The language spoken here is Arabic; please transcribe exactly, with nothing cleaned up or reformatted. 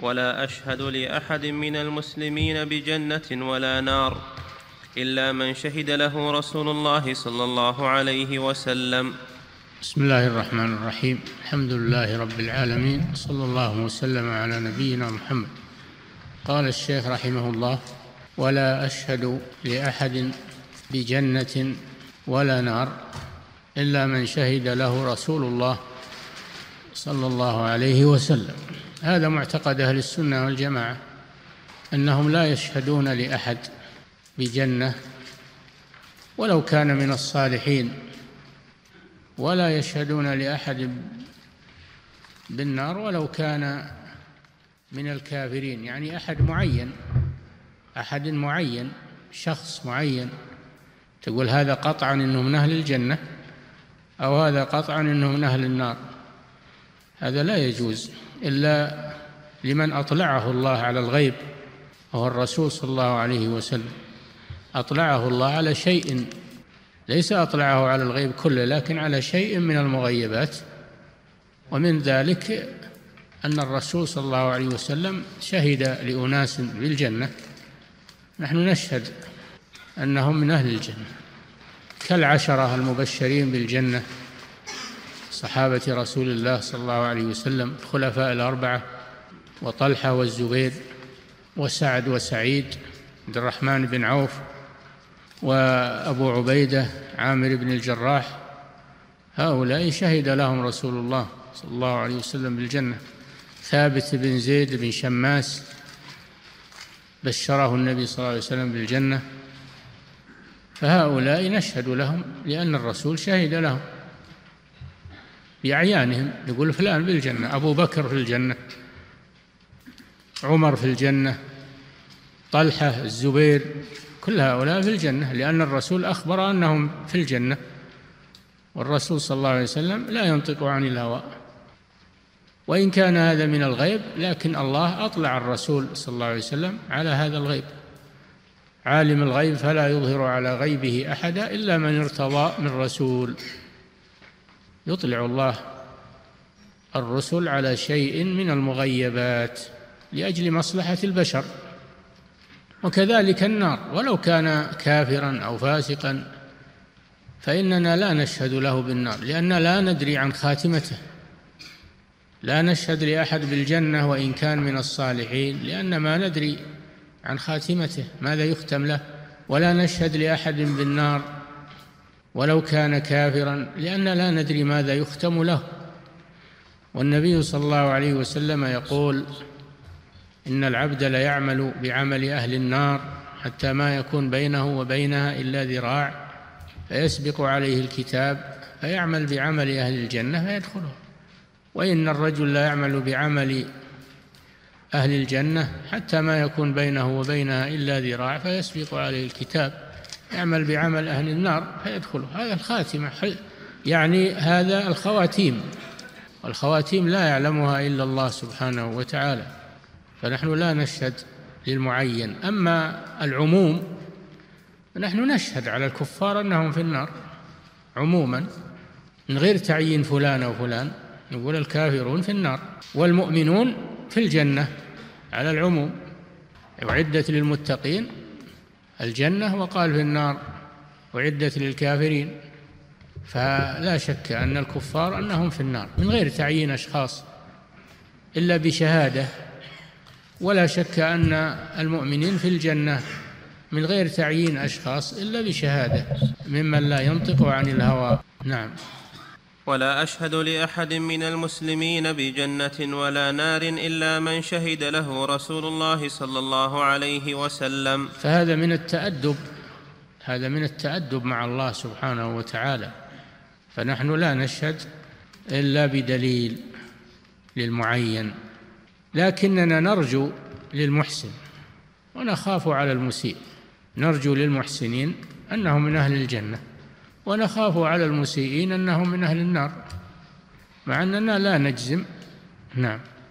ولا أشهد لأحد من المسلمين بجنة ولا نار إلا من شهد له رسول الله صلى الله عليه وسلم. بسم الله الرحمن الرحيم. الحمد لله رب العالمين، صلى الله وسلم على نبينا محمد. قال الشيخ رحمه الله: ولا أشهد لأحد بجنة ولا نار إلا من شهد له رسول الله صلى الله عليه وسلم. هذا معتقد أهل السنة والجماعة، أنهم لا يشهدون لأحد بجنة ولو كان من الصالحين، ولا يشهدون لأحد بالنار ولو كان من الكافرين، يعني أحد معين، أحد معين، شخص معين، تقول هذا قطعا إنه من أهل الجنة أو هذا قطعا إنه من أهل النار. هذا لا يجوز إلا لمن أطلعه الله على الغيب، وهو الرسول صلى الله عليه وسلم. أطلعه الله على شيء، ليس أطلعه على الغيب كله، لكن على شيء من المغيبات. ومن ذلك أن الرسول صلى الله عليه وسلم شهد لأناس بالجنة، نحن نشهد أنهم من أهل الجنة، كالعشرة المبشرين بالجنة، صحابة رسول الله صلى الله عليه وسلم، الخلفاء الأربعة، وطلحة والزبير وسعد وسعيد، عبد الرحمن بن عوف، وأبو عبيدة عامر بن الجراح. هؤلاء شهد لهم رسول الله صلى الله عليه وسلم بالجنة. ثابت بن زيد بن شماس بشره النبي صلى الله عليه وسلم بالجنة. فهؤلاء نشهد لهم لأن الرسول شهد لهم بأعيانهم، يقول فلان بالجنة، أبو بكر في الجنة، عمر في الجنة، طلحة، الزبير، كل هؤلاء في الجنة، لأن الرسول أخبر أنهم في الجنة. والرسول صلى الله عليه وسلم لا ينطق عن الهوى، وإن كان هذا من الغيب، لكن الله أطلع الرسول صلى الله عليه وسلم على هذا الغيب. عالم الغيب فلا يظهر على غيبه أحدا إلا من ارتضى من رسول. يطلع الله الرسل على شيء من المغيبات لأجل مصلحة البشر. وكذلك النار، ولو كان كافرا أو فاسقا فإننا لا نشهد له بالنار، لأننا لا ندري عن خاتمته. لا نشهد لأحد بالجنة وإن كان من الصالحين، لأن ما ندري عن خاتمته ماذا يختم له. ولا نشهد لأحد بالنار ولو كان كافرا، لأن لا ندري ماذا يختم له. والنبي صلى الله عليه وسلم يقول: إن العبد ليعمل بعمل أهل النار حتى ما يكون بينه وبينها إلا ذراع، فيسبق عليه الكتاب فيعمل بعمل أهل الجنة فيدخله. وإن الرجل لا يعمل بعمل أهل الجنة حتى ما يكون بينه وبينها إلا ذراع، فيسبق عليه الكتاب يعمل بعمل أهل النار فيدخله. هذا الخاتمة، يعني هذا الخواتيم، والخواتيم لا يعلمها إلا الله سبحانه وتعالى، فنحن لا نشهد للمعين. أما العموم نحن نشهد على الكفار أنهم في النار عموما من غير تعيين فلان أو فلان، نقول الكافرون في النار والمؤمنون في الجنة على العموم. أعدت للمتقين الجنة، وقال في النار أعدت للكافرين. فلا شك أن الكفار أنهم في النار من غير تعيين أشخاص إلا بشهادة، ولا شك أن المؤمنين في الجنة من غير تعيين أشخاص إلا بشهادة ممن لا ينطق عن الهوى. نعم. ولا أشهد لأحد من المسلمين بجنة ولا نار إلا من شهد له رسول الله صلى الله عليه وسلم. فهذا من التأدب، هذا من التأدب مع الله سبحانه وتعالى. فنحن لا نشهد إلا بدليل للمعين، لكننا نرجو للمحسن ونخاف على المسيء. نرجو للمحسنين أنهم من أهل الجنة، ونخاف على المسيئين أنهم من أهل النار، مع أننا لا نجزم. نعم.